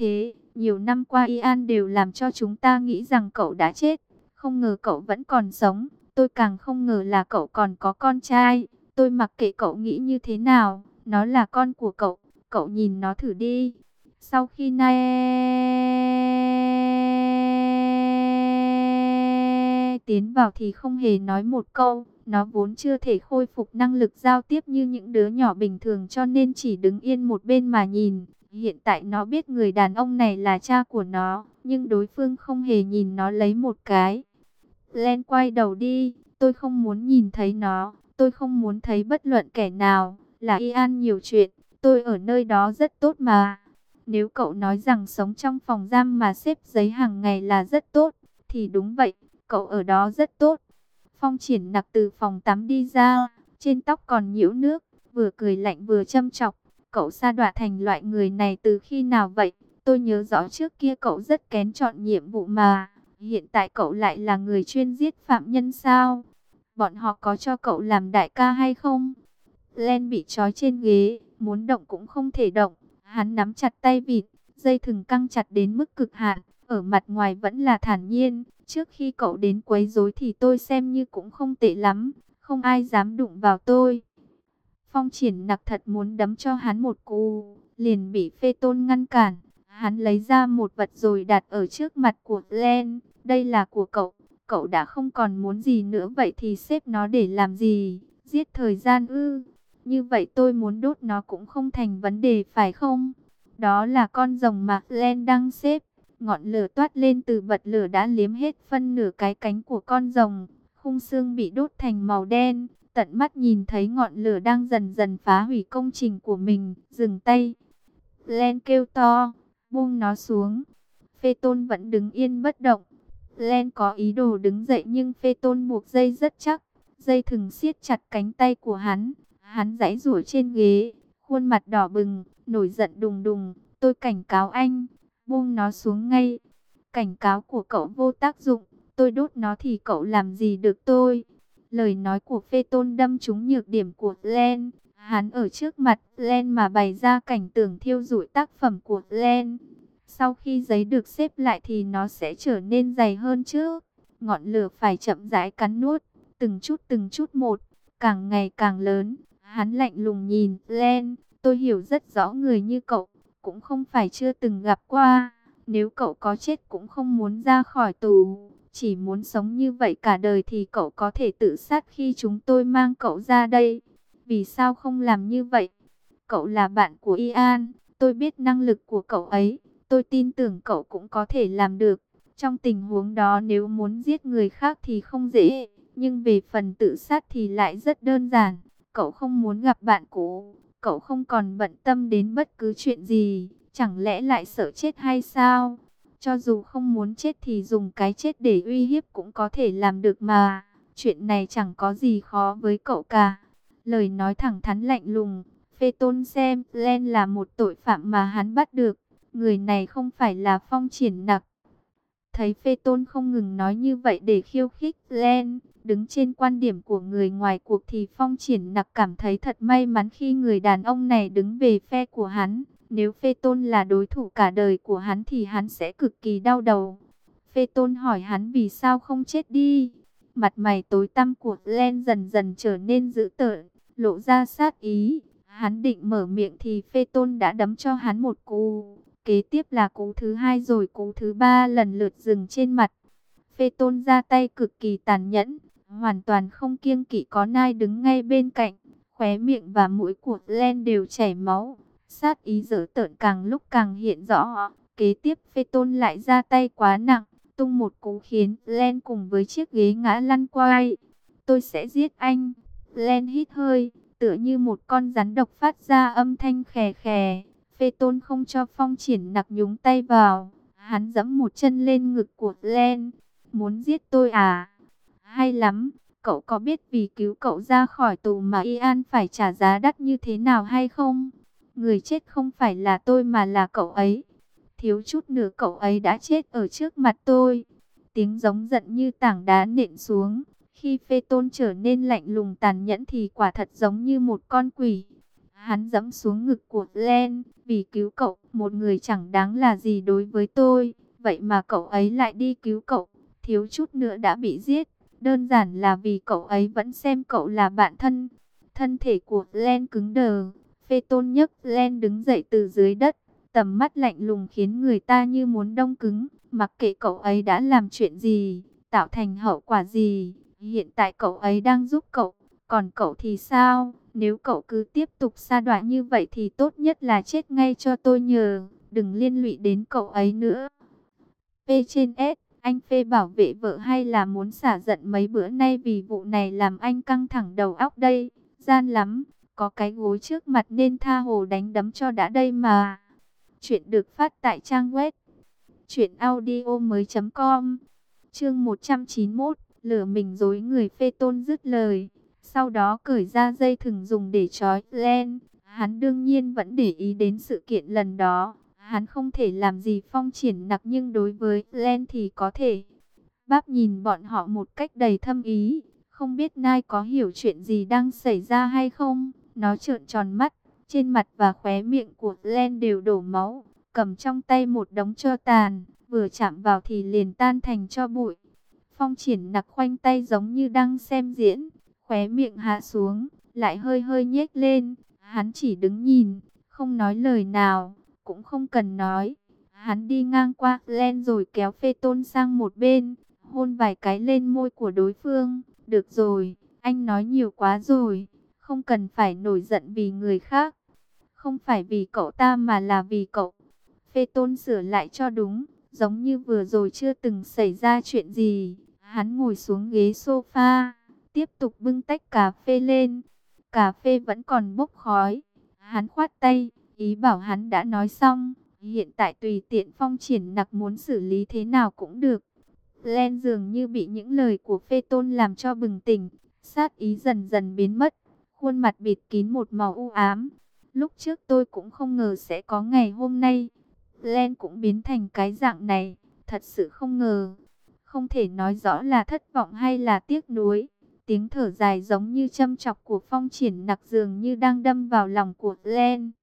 Nhiều năm qua Ian đều làm cho chúng ta nghĩ rằng cậu đã chết. Không ngờ cậu vẫn còn sống. Tôi càng không ngờ là cậu còn có con trai. Tôi mặc kệ cậu nghĩ như thế nào, nó là con của cậu. Cậu nhìn nó thử đi. Sau khi Nae tiến vào thì không hề nói một câu. Nó vốn chưa thể khôi phục năng lực giao tiếp như những đứa nhỏ bình thường, cho nên chỉ đứng yên một bên mà nhìn. Hiện tại nó biết người đàn ông này là cha của nó, nhưng đối phương không hề nhìn nó lấy một cái. Len quay đầu đi, tôi không muốn nhìn thấy nó, tôi không muốn thấy bất luận kẻ nào. Là Ian nhiều chuyện, tôi ở nơi đó rất tốt mà. Nếu cậu nói rằng sống trong phòng giam mà xếp giấy hàng ngày là rất tốt, thì đúng vậy, cậu ở đó rất tốt. Phong Triển Nặc từ phòng tắm đi ra, trên tóc còn nhiễu nước, vừa cười lạnh vừa châm chọc. Cậu sa đọa thành loại người này từ khi nào vậy? Tôi nhớ rõ trước kia cậu rất kén chọn nhiệm vụ mà. Hiện tại cậu lại là người chuyên giết phạm nhân sao? Bọn họ có cho cậu làm đại ca hay không? Len bị trói trên ghế, muốn động cũng không thể động. Hắn nắm chặt tay vịt, dây thừng căng chặt đến mức cực hạn. Ở mặt ngoài vẫn là thản nhiên. Trước khi cậu đến quấy rối thì tôi xem như cũng không tệ lắm. Không ai dám đụng vào tôi. Phong Triển Nặc thật muốn đấm cho hắn một cú, liền bị Phê Tôn ngăn cản. Hắn lấy ra một vật rồi đặt ở trước mặt của Len. Đây là của cậu, cậu đã không còn muốn gì nữa, vậy thì xếp nó để làm gì? Giết thời gian ư? Như vậy tôi muốn đốt nó cũng không thành vấn đề phải không? Đó là con rồng mà Len đang xếp. Ngọn lửa toát lên từ bật lửa đã liếm hết phân nửa cái cánh của con rồng. Khung xương bị đốt thành màu đen. Tận mắt nhìn thấy ngọn lửa đang dần dần phá hủy công trình của mình. Dừng tay. Len kêu to. Buông nó xuống. Phê Tôn vẫn đứng yên bất động. Len có ý đồ đứng dậy nhưng Phê Tôn buộc dây rất chắc. Dây thừng siết chặt cánh tay của hắn. Hắn giãy giụa trên ghế. Khuôn mặt đỏ bừng. Nổi giận đùng đùng. Tôi cảnh cáo anh. Buông nó xuống ngay. Cảnh cáo của cậu vô tác dụng. Tôi đốt nó thì cậu làm gì được tôi? Lời nói của Phê Tôn đâm trúng nhược điểm của Len. Hắn ở trước mặt Len mà bày ra cảnh tượng thiêu rụi tác phẩm của Len. Sau khi giấy được xếp lại thì nó sẽ trở nên dày hơn trước. Ngọn lửa phải chậm rãi cắn nuốt, từng chút một, càng ngày càng lớn. Hắn lạnh lùng nhìn Len. Tôi hiểu rất rõ người như cậu, cũng không phải chưa từng gặp qua. Nếu cậu có chết cũng không muốn ra khỏi tù, chỉ muốn sống như vậy cả đời thì cậu có thể tự sát khi chúng tôi mang cậu ra đây. Vì sao không làm như vậy? Cậu là bạn của Ian, tôi biết năng lực của cậu ấy, tôi tin tưởng cậu cũng có thể làm được. Trong tình huống đó nếu muốn giết người khác thì không dễ, nhưng về phần tự sát thì lại rất đơn giản. Cậu không muốn gặp bạn cũ, cậu không còn bận tâm đến bất cứ chuyện gì, chẳng lẽ lại sợ chết hay sao? Cho dù không muốn chết thì dùng cái chết để uy hiếp cũng có thể làm được mà. Chuyện này chẳng có gì khó với cậu cả. Lời nói thẳng thắn lạnh lùng. Phê Tôn xem Len là một tội phạm mà hắn bắt được. Người này không phải là Phong Triển Nặc. Thấy Phê Tôn không ngừng nói như vậy để khiêu khích Len, đứng trên quan điểm của người ngoài cuộc thì Phong Triển Nặc cảm thấy thật may mắn khi người đàn ông này đứng về phe của hắn. Nếu Phê Tôn là đối thủ cả đời của hắn thì hắn sẽ cực kỳ đau đầu. Phê Tôn hỏi hắn vì sao không chết đi. Mặt mày tối tăm của Len dần dần trở nên dữ tợn, lộ ra sát ý. Hắn định mở miệng thì Phê Tôn đã đấm cho hắn một cú. Kế tiếp là cú thứ hai rồi cú thứ ba lần lượt dừng trên mặt. Phê Tôn ra tay cực kỳ tàn nhẫn, hoàn toàn không kiêng kỵ. Có Nai đứng ngay bên cạnh, khóe miệng và mũi của Len đều chảy máu. Sát ý dữ tợn càng lúc càng hiện rõ. Kế tiếp Phê Tôn lại ra tay quá nặng, tung một cú khiến Len cùng với chiếc ghế ngã lăn quay. Tôi sẽ giết anh. Len hít hơi, tựa như một con rắn độc phát ra âm thanh khè khè. Phê Tôn không cho Phong Triển Nặc nhúng tay vào. Hắn giẫm một chân lên ngực của Len. Muốn giết tôi à? Hay lắm. Cậu có biết vì cứu cậu ra khỏi tù mà Ian phải trả giá đắt như thế nào hay không? Người chết không phải là tôi mà là cậu ấy. Thiếu chút nữa cậu ấy đã chết ở trước mặt tôi. Tiếng giống giận như tảng đá nện xuống. Khi Phê Tôn trở nên lạnh lùng tàn nhẫn thì quả thật giống như một con quỷ. Hắn giẫm xuống ngực của Glenn, vì cứu cậu, một người chẳng đáng là gì đối với tôi, vậy mà cậu ấy lại đi cứu cậu, thiếu chút nữa đã bị giết, đơn giản là vì cậu ấy vẫn xem cậu là bạn thân. Thân thể của Glenn cứng đờ, Phaeton nhấc Glenn đứng dậy từ dưới đất, tầm mắt lạnh lùng khiến người ta như muốn đông cứng, mặc kệ cậu ấy đã làm chuyện gì, tạo thành hậu quả gì, hiện tại cậu ấy đang giúp cậu, còn cậu thì sao? Nếu cậu cứ tiếp tục sa đọa như vậy thì tốt nhất là chết ngay cho tôi nhờ, đừng liên lụy đến cậu ấy nữa. P trên S, anh phê bảo vệ vợ hay là muốn xả giận mấy bữa nay vì vụ này làm anh căng thẳng đầu óc đây, gian lắm, có cái gối trước mặt nên tha hồ đánh đấm cho đã đây mà. Chuyện được phát tại trang web truyệnaudiomoi.com. Chương 191, lửa mình dối người. Phaeton dứt lời, sau đó cởi ra dây thừng dùng để trói Glenn. Hắn đương nhiên vẫn để ý đến sự kiện lần đó. Hắn không thể làm gì Phong Triển Nặc nhưng đối với Glenn thì có thể. Bác nhìn bọn họ một cách đầy thâm ý, không biết Nai có hiểu chuyện gì đang xảy ra hay không. Nó trợn tròn mắt, trên mặt và khóe miệng của Glenn đều đổ máu, cầm trong tay một đống tro tàn, vừa chạm vào thì liền tan thành tro bụi. Phong Triển Nặc khoanh tay giống như đang xem diễn, khóe miệng hạ xuống, lại hơi hơi nhếch lên. Hắn chỉ đứng nhìn, không nói lời nào, cũng không cần nói. Hắn đi ngang qua Glenn rồi kéo Phaeton sang một bên, hôn vài cái lên môi của đối phương. Được rồi, anh nói nhiều quá rồi, không cần phải nổi giận vì người khác. Không phải vì cậu ta mà là vì cậu. Phaeton sửa lại cho đúng, giống như vừa rồi chưa từng xảy ra chuyện gì. Hắn ngồi xuống ghế sofa, tiếp tục bưng tách cà phê lên. Cà phê vẫn còn bốc khói. Hắn khoát tay, ý bảo hắn đã nói xong. Hiện tại tùy tiện Phong Triển Nặc muốn xử lý thế nào cũng được. Glenn dường như bị những lời của Phaeton làm cho bừng tỉnh, sát ý dần dần biến mất, khuôn mặt bịt kín một màu u ám. Lúc trước tôi cũng không ngờ sẽ có ngày hôm nay. Glenn cũng biến thành cái dạng này, thật sự không ngờ. Không thể nói rõ là thất vọng hay là tiếc nuối. Tiếng thở dài giống như châm chọc của Phong Triển Nặc dường như đang đâm vào lòng của Glenn.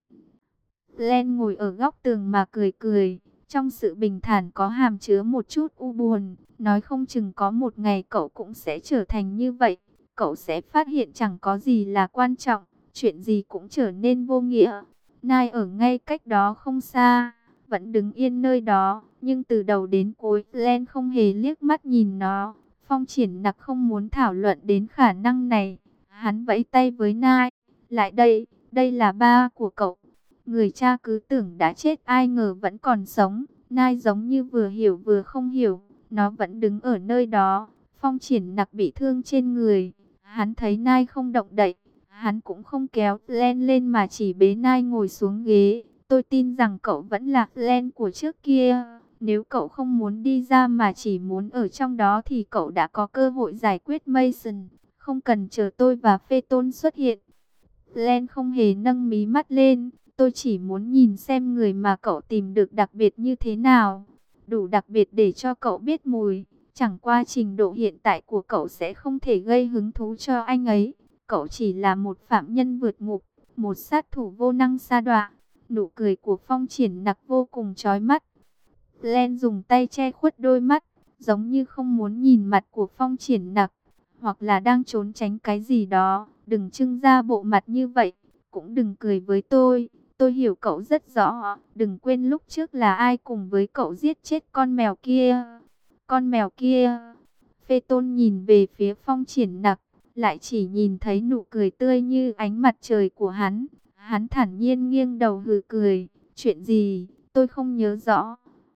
Glenn ngồi ở góc tường mà cười cười, trong sự bình thản có hàm chứa một chút u buồn. Nói không chừng có một ngày cậu cũng sẽ trở thành như vậy. Cậu sẽ phát hiện chẳng có gì là quan trọng, chuyện gì cũng trở nên vô nghĩa. Nai ở ngay cách đó không xa, vẫn đứng yên nơi đó, nhưng từ đầu đến cuối Glenn không hề liếc mắt nhìn nó. Phong Triển Nặc không muốn thảo luận đến khả năng này. Hắn vẫy tay với Nai, lại đây, đây là ba của cậu. Người cha cứ tưởng đã chết ai ngờ vẫn còn sống. Nai giống như vừa hiểu vừa không hiểu, nó vẫn đứng ở nơi đó. Phong Triển Nặc bị thương trên người, hắn thấy Nai không động đậy, hắn cũng không kéo Glenn lên mà chỉ bế Nai ngồi xuống ghế. Tôi tin rằng cậu vẫn là Glenn của trước kia. Nếu cậu không muốn đi ra mà chỉ muốn ở trong đó thì cậu đã có cơ hội giải quyết Mason, không cần chờ tôi và Phaeton xuất hiện. Glenn không hề nâng mí mắt lên. Tôi chỉ muốn nhìn xem người mà cậu tìm được đặc biệt như thế nào. Đủ đặc biệt để cho cậu biết mùi. Chẳng qua trình độ hiện tại của cậu sẽ không thể gây hứng thú cho anh ấy. Cậu chỉ là một phạm nhân vượt ngục, một sát thủ vô năng sa đọa. Nụ cười của Phong Triển Nặc vô cùng chói mắt. Glenn dùng tay che khuất đôi mắt, giống như không muốn nhìn mặt của Phong Triển Nặc, hoặc là đang trốn tránh cái gì đó. Đừng trưng ra bộ mặt như vậy, cũng đừng cười với tôi. Tôi hiểu cậu rất rõ, đừng quên lúc trước là ai cùng với cậu giết chết con mèo kia. Con mèo kia. Phaeton nhìn về phía Phong Triển Nặc, lại chỉ nhìn thấy nụ cười tươi như ánh mặt trời của hắn. Hắn thản nhiên nghiêng đầu hừ cười, chuyện gì, tôi không nhớ rõ.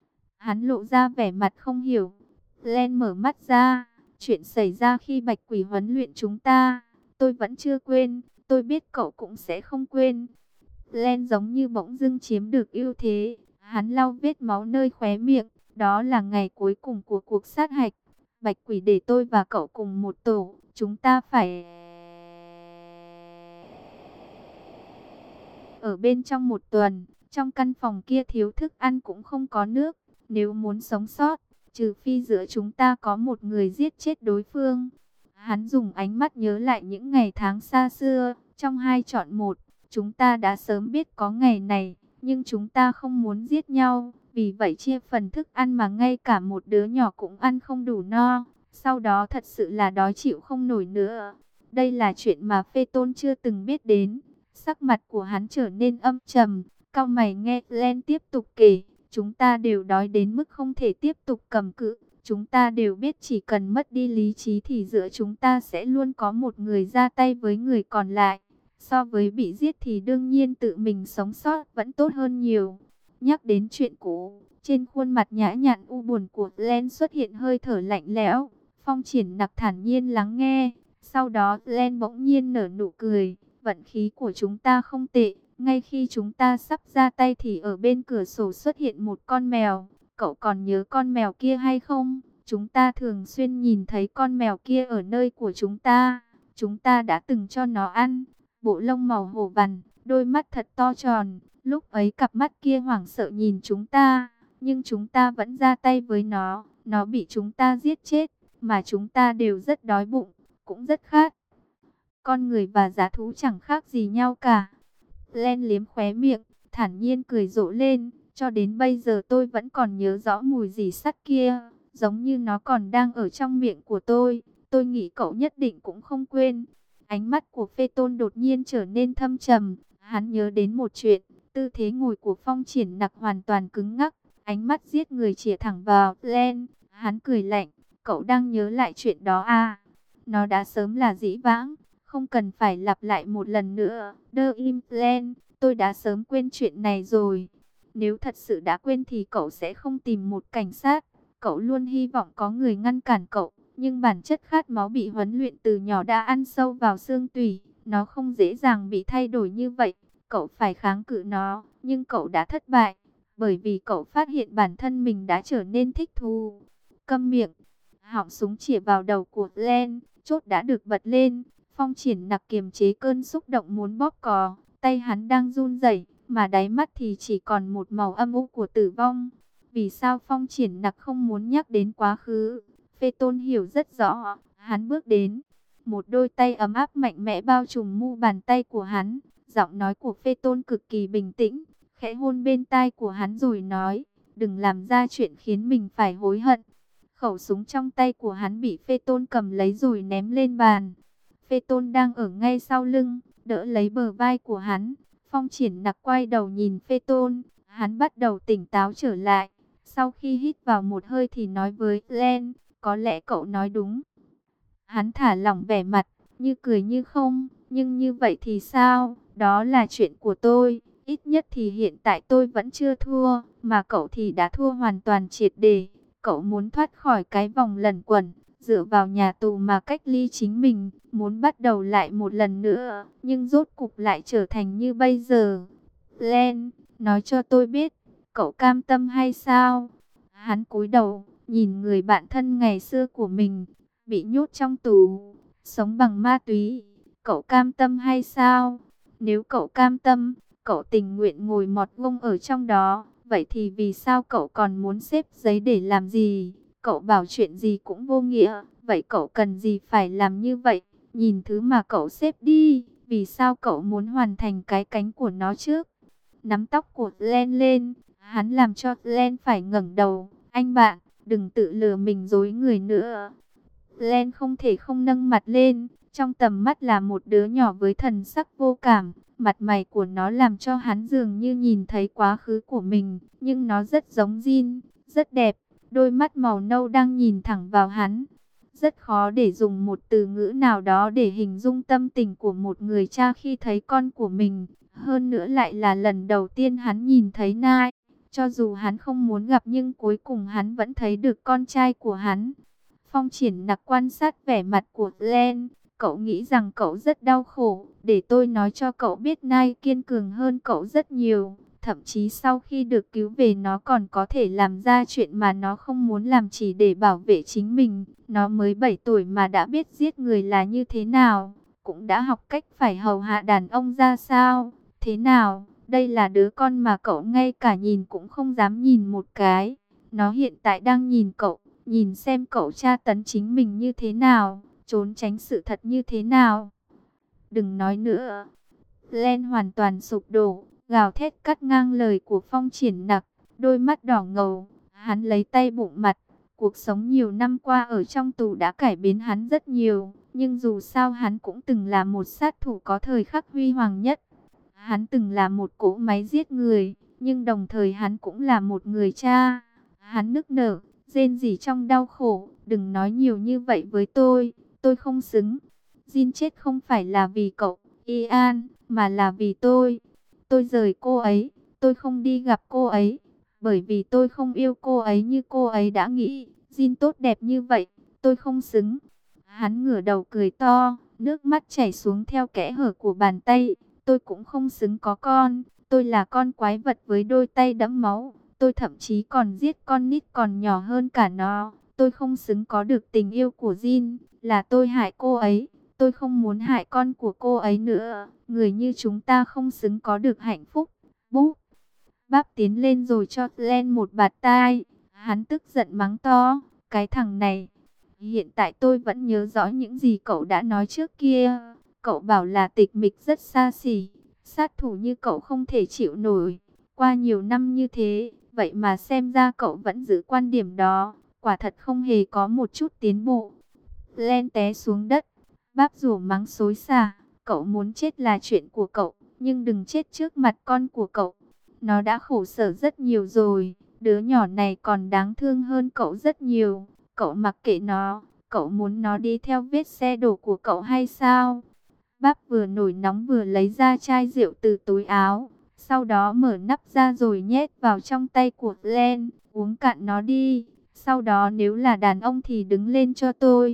Hắn lộ ra vẻ mặt không hiểu. Glenn mở mắt ra, chuyện xảy ra khi Bạch Quỷ huấn luyện chúng ta, tôi vẫn chưa quên, tôi biết cậu cũng sẽ không quên. Glenn giống như bỗng dưng chiếm được ưu thế, hắn lau vết máu nơi khóe miệng, đó là ngày cuối cùng của cuộc sát hạch. Bạch Quỷ để tôi và cậu cùng một tổ, chúng ta phải ở bên trong một tuần. Trong căn phòng kia thiếu thức ăn cũng không có nước, nếu muốn sống sót, trừ phi giữa chúng ta có một người giết chết đối phương. Hắn dùng ánh mắt nhớ lại những ngày tháng xa xưa, trong hai chọn một, Chúng ta đã sớm biết có ngày này, nhưng chúng ta không muốn giết nhau. Vì vậy chia phần thức ăn mà ngay cả một đứa nhỏ cũng ăn không đủ no. Sau đó thật sự là đói chịu không nổi nữa. Đây là chuyện mà Phê Tôn chưa từng biết đến. Sắc mặt của hắn trở nên âm trầm. Cau mày nghe Glenn tiếp tục kể. Chúng ta đều đói đến mức không thể tiếp tục cầm cự. Chúng ta đều biết chỉ cần mất đi lý trí thì giữa chúng ta sẽ luôn có một người ra tay với người còn lại. So với bị giết thì đương nhiên tự mình sống sót vẫn tốt hơn nhiều. Nhắc đến chuyện cũ, trên khuôn mặt nhã nhặn u buồn của Glenn xuất hiện hơi thở lạnh lẽo. Phong Triển Nặc thản nhiên lắng nghe. Sau đó Glenn bỗng nhiên nở nụ cười. Vận khí của chúng ta không tệ. Ngay khi chúng ta sắp ra tay thì ở bên cửa sổ xuất hiện một con mèo. Cậu còn nhớ con mèo kia hay không? Chúng ta thường xuyên nhìn thấy con mèo kia ở nơi của chúng ta. Chúng ta đã từng cho nó ăn. Bộ lông màu hổ vằn, đôi mắt thật to tròn. Lúc ấy cặp mắt kia hoảng sợ nhìn chúng ta. Nhưng chúng ta vẫn ra tay với nó. Nó bị chúng ta giết chết. Mà chúng ta đều rất đói bụng, cũng rất khát. Con người và dã thú chẳng khác gì nhau cả. Len liếm khóe miệng, thản nhiên cười rộ lên. Cho đến bây giờ tôi vẫn còn nhớ rõ mùi rỉ sắt kia. Giống như nó còn đang ở trong miệng của tôi. Tôi nghĩ cậu nhất định cũng không quên. Ánh mắt của Phê Tôn đột nhiên trở nên thâm trầm. Hắn nhớ đến một chuyện. Tư thế ngồi của Phong Triển Nặc hoàn toàn cứng ngắc. Ánh mắt giết người chĩa thẳng vào Len. Hắn cười lạnh. Cậu đang nhớ lại chuyện đó à? Nó đã sớm là dĩ vãng. Không cần phải lặp lại một lần nữa. Đơ im Len. Tôi đã sớm quên chuyện này rồi. Nếu thật sự đã quên thì cậu sẽ không tìm một cảnh sát. Cậu luôn hy vọng có người ngăn cản cậu. Nhưng bản chất khát máu bị huấn luyện từ nhỏ đã ăn sâu vào xương tủy. Nó không dễ dàng bị thay đổi như vậy. Cậu phải kháng cự nó. Nhưng cậu đã thất bại. Bởi vì cậu phát hiện bản thân mình đã trở nên thích thú. Câm miệng. Họng súng chĩa vào đầu của Glenn. Chốt đã được bật lên. Phong Triển Nặc kiềm chế cơn xúc động muốn bóp cò. Tay hắn đang run rẩy, mà đáy mắt thì chỉ còn một màu âm u của tử vong. Vì sao Phong Triển Nặc không muốn nhắc đến quá khứ? Phê Tôn hiểu rất rõ. Hắn bước đến. Một đôi tay ấm áp mạnh mẽ bao trùm mu bàn tay của hắn. Giọng nói của Phê Tôn cực kỳ bình tĩnh. Khẽ hôn bên tai của hắn rồi nói. Đừng làm ra chuyện khiến mình phải hối hận. Khẩu súng trong tay của hắn bị Phê Tôn cầm lấy rồi ném lên bàn. Phê Tôn đang ở ngay sau lưng, đỡ lấy bờ vai của hắn. Phong Triển Nặc quay đầu nhìn Phê Tôn, hắn bắt đầu tỉnh táo trở lại. Sau khi hít vào một hơi thì nói với Len, có lẽ cậu nói đúng. Hắn thả lỏng vẻ mặt, như cười như không, nhưng như vậy thì sao? Đó là chuyện của tôi, ít nhất thì hiện tại tôi vẫn chưa thua, mà cậu thì đã thua hoàn toàn triệt để. Cậu muốn thoát khỏi cái vòng luẩn quẩn, dựa vào nhà tù mà cách ly chính mình, muốn bắt đầu lại một lần nữa, nhưng rốt cục lại trở thành như bây giờ. Len, nói cho tôi biết, cậu cam tâm hay sao? Hắn cúi đầu, nhìn người bạn thân ngày xưa của mình, bị nhốt trong tù, sống bằng ma túy. Cậu cam tâm hay sao? Nếu cậu cam tâm, cậu tình nguyện ngồi mọt gông ở trong đó. Vậy thì vì sao cậu còn muốn xếp giấy để làm gì? Cậu bảo chuyện gì cũng vô nghĩa. Vậy cậu cần gì phải làm như vậy? Nhìn thứ mà cậu xếp đi. Vì sao cậu muốn hoàn thành cái cánh của nó trước? Nắm tóc của Glenn lên. Hắn làm cho Glenn phải ngẩng đầu. Anh bạn, đừng tự lừa mình dối người nữa. Glenn không thể không nâng mặt lên. Trong tầm mắt là một đứa nhỏ với thần sắc vô cảm. Mặt mày của nó làm cho hắn dường như nhìn thấy quá khứ của mình. Nhưng nó rất giống Jin, rất đẹp. Đôi mắt màu nâu đang nhìn thẳng vào hắn. Rất khó để dùng một từ ngữ nào đó để hình dung tâm tình của một người cha khi thấy con của mình. Hơn nữa lại là lần đầu tiên hắn nhìn thấy Nai. Cho dù hắn không muốn gặp nhưng cuối cùng hắn vẫn thấy được con trai của hắn. Phong Triển Nặc quan sát vẻ mặt của Glenn. Cậu nghĩ rằng cậu rất đau khổ. Để tôi nói cho cậu biết Nai kiên cường hơn cậu rất nhiều. Thậm chí sau khi được cứu về nó còn có thể làm ra chuyện mà nó không muốn làm chỉ để bảo vệ chính mình. Nó mới 7 tuổi mà đã biết giết người là như thế nào. Cũng đã học cách phải hầu hạ đàn ông ra sao. Thế nào, đây là đứa con mà cậu ngay cả nhìn cũng không dám nhìn một cái. Nó hiện tại đang nhìn cậu, nhìn xem cậu tra tấn chính mình như thế nào, trốn tránh sự thật như thế nào. Đừng nói nữa. Len hoàn toàn sụp đổ, gào thét cắt ngang lời của Phong Triển Nặc, đôi mắt đỏ ngầu, hắn lấy tay bụng mặt. Cuộc sống nhiều năm qua ở trong tù đã cải biến hắn rất nhiều, nhưng dù sao hắn cũng từng là một sát thủ có thời khắc huy hoàng nhất. Hắn từng là một cỗ máy giết người, nhưng đồng thời hắn cũng là một người cha. Hắn nức nở, rên rỉ trong đau khổ, đừng nói nhiều như vậy với tôi không xứng. Jin chết không phải là vì cậu, Ian, mà là vì tôi. Tôi rời cô ấy, tôi không đi gặp cô ấy, bởi vì tôi không yêu cô ấy như cô ấy đã nghĩ. Jin tốt đẹp như vậy, tôi không xứng. Hắn ngửa đầu cười to, nước mắt chảy xuống theo kẽ hở của bàn tay. Tôi cũng không xứng có con, tôi là con quái vật với đôi tay đẫm máu. Tôi thậm chí còn giết con nít còn nhỏ hơn cả nó. Tôi không xứng có được tình yêu của Jin, là tôi hại cô ấy. Tôi không muốn hại con của cô ấy nữa. Người như chúng ta không xứng có được hạnh phúc. Búp. Báp tiến lên rồi cho Len một bạt tai. Hắn tức giận mắng to. Cái thằng này. Hiện tại tôi vẫn nhớ rõ những gì cậu đã nói trước kia. Cậu bảo là tịch mịch rất xa xỉ. Sát thủ như cậu không thể chịu nổi. Qua nhiều năm như thế, vậy mà xem ra cậu vẫn giữ quan điểm đó. Quả thật không hề có một chút tiến bộ. Len té xuống đất. Báp rủa mắng xối xả. Cậu muốn chết là chuyện của cậu, nhưng đừng chết trước mặt con của cậu. Nó đã khổ sở rất nhiều rồi. Đứa nhỏ này còn đáng thương hơn cậu rất nhiều. Cậu mặc kệ nó. Cậu muốn nó đi theo vết xe đổ của cậu hay sao? Báp vừa nổi nóng vừa lấy ra chai rượu từ túi áo. Sau đó mở nắp ra rồi nhét vào trong tay của Len. Uống cạn nó đi. Sau đó nếu là đàn ông thì đứng lên cho tôi.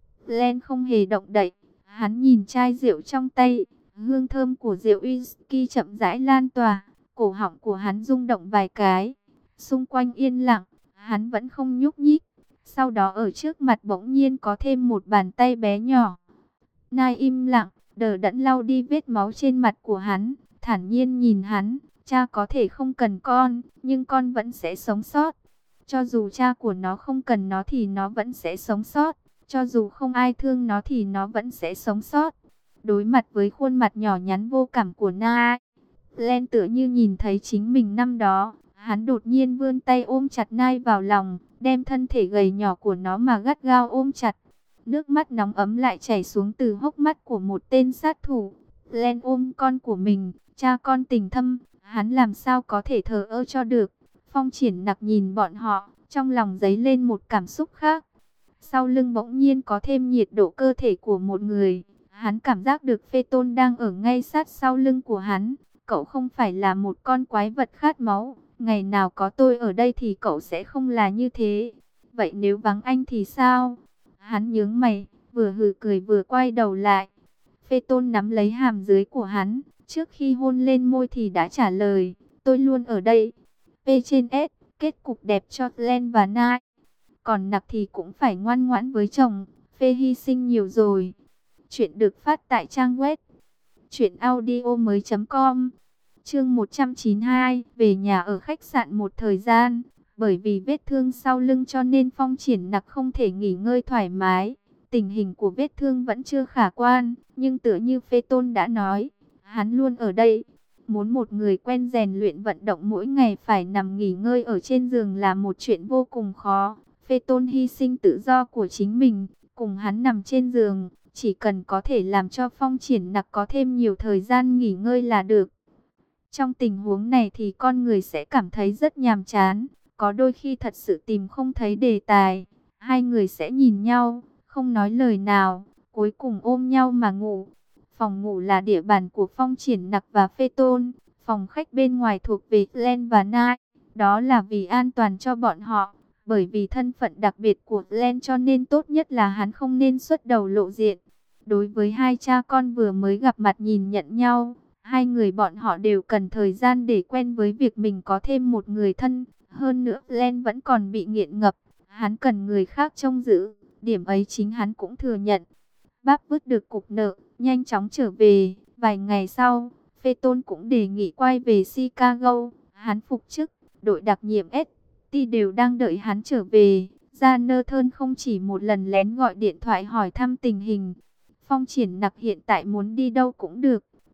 Len không hề động đậy. Hắn nhìn chai rượu trong tay. Hương thơm của rượu whisky chậm rãi lan tỏa. Cổ họng của hắn rung động vài cái. Xung quanh yên lặng. Hắn vẫn không nhúc nhích. Sau đó ở trước mặt bỗng nhiên có thêm một bàn tay bé nhỏ. Nai im lặng, đờ đẫn lau đi vết máu trên mặt của hắn. Thản nhiên nhìn hắn. Cha có thể không cần con, nhưng con vẫn sẽ sống sót. Cho dù cha của nó không cần nó thì nó vẫn sẽ sống sót. Cho dù không ai thương nó thì nó vẫn sẽ sống sót. Đối mặt với khuôn mặt nhỏ nhắn vô cảm của Nai, Len tựa như nhìn thấy chính mình năm đó. Hắn đột nhiên vươn tay ôm chặt Nai vào lòng, đem thân thể gầy nhỏ của nó mà gắt gao ôm chặt. Nước mắt nóng ấm lại chảy xuống từ hốc mắt của một tên sát thủ. Len ôm con của mình, cha con tình thâm, hắn làm sao có thể thờ ơ cho được. Phong Triển Nặc nhìn bọn họ, trong lòng dấy lên một cảm xúc khác. Sau lưng bỗng nhiên có thêm nhiệt độ cơ thể của một người. Hắn cảm giác được Phê Tôn đang ở ngay sát sau lưng của hắn. Cậu không phải là một con quái vật khát máu. Ngày nào có tôi ở đây thì cậu sẽ không là như thế. Vậy nếu vắng anh thì sao? Hắn nhướng mày, vừa hừ cười vừa quay đầu lại. Phê Tôn nắm lấy hàm dưới của hắn. Trước khi hôn lên môi thì đã trả lời. Tôi luôn ở đây. P trên S, kết cục đẹp cho Len và Nai. Còn Nặc thì cũng phải ngoan ngoãn với chồng. Phê hy sinh nhiều rồi. Chuyện được phát tại trang web truyệnaudiomoi.com. Chương 192, về nhà ở khách sạn một thời gian. Bởi vì vết thương sau lưng cho nên Phong Triển Nặc không thể nghỉ ngơi thoải mái. Tình hình của vết thương vẫn chưa khả quan, nhưng tựa như Phê Tôn đã nói, hắn luôn ở đây. Muốn một người quen rèn luyện vận động mỗi ngày phải nằm nghỉ ngơi ở trên giường là một chuyện vô cùng khó. Phê Tôn hy sinh tự do của chính mình, cùng hắn nằm trên giường, chỉ cần có thể làm cho Phong Triển Nặc có thêm nhiều thời gian nghỉ ngơi là được. Trong tình huống này thì con người sẽ cảm thấy rất nhàm chán, có đôi khi thật sự tìm không thấy đề tài. Hai người sẽ nhìn nhau, không nói lời nào, cuối cùng ôm nhau mà ngủ. Phòng ngủ là địa bàn của Phong Triển Nặc và Phê Tôn, phòng khách bên ngoài thuộc về Len và Nai. Đó là vì an toàn cho bọn họ, bởi vì thân phận đặc biệt của Len cho nên tốt nhất là hắn không nên xuất đầu lộ diện. Đối với hai cha con vừa mới gặp mặt nhìn nhận nhau, hai người bọn họ đều cần thời gian để quen với việc mình có thêm một người thân. Hơn nữa Len vẫn còn bị nghiện ngập, hắn cần người khác trông giữ, điểm ấy chính hắn cũng thừa nhận. Báp vứt được cục nợ, nhanh chóng trở về. Vài ngày sau, Phê Tôn cũng đề nghị quay về Chicago. Hắn phục chức, đội đặc nhiệm ST đều đang đợi hắn trở về. Gia Nơ Thơn không chỉ một lần lén gọi điện thoại hỏi thăm tình hình. Phong Triển Nặc hiện tại muốn đi đâu cũng được,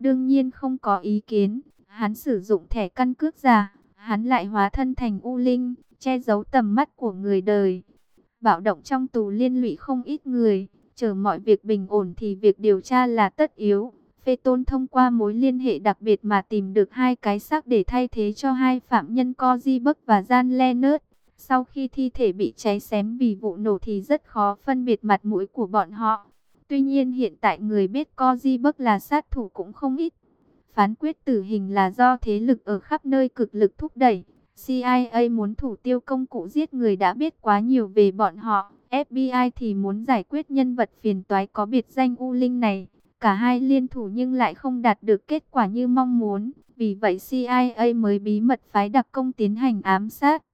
đương nhiên không có ý kiến. Hắn sử dụng thẻ căn cước giả, hắn lại hóa thân thành U Linh, che giấu tầm mắt của người đời. Bạo động trong tù liên lụy không ít người, chờ mọi việc bình ổn thì việc điều tra là tất yếu. Phê Tôn thông qua mối liên hệ đặc biệt mà tìm được hai cái xác để thay thế cho hai phạm nhân Coziberg và Jan Leonard. Sau khi thi thể bị cháy xém vì vụ nổ thì rất khó phân biệt mặt mũi của bọn họ. Tuy nhiên hiện tại người biết Coziberg là sát thủ cũng không ít. Phán quyết tử hình là do thế lực ở khắp nơi cực lực thúc đẩy. CIA muốn thủ tiêu công cụ giết người đã biết quá nhiều về bọn họ. FBI thì muốn giải quyết nhân vật phiền toái có biệt danh U Linh này. Cả hai liên thủ nhưng lại không đạt được kết quả như mong muốn. Vì vậy CIA mới bí mật phái đặc công tiến hành ám sát.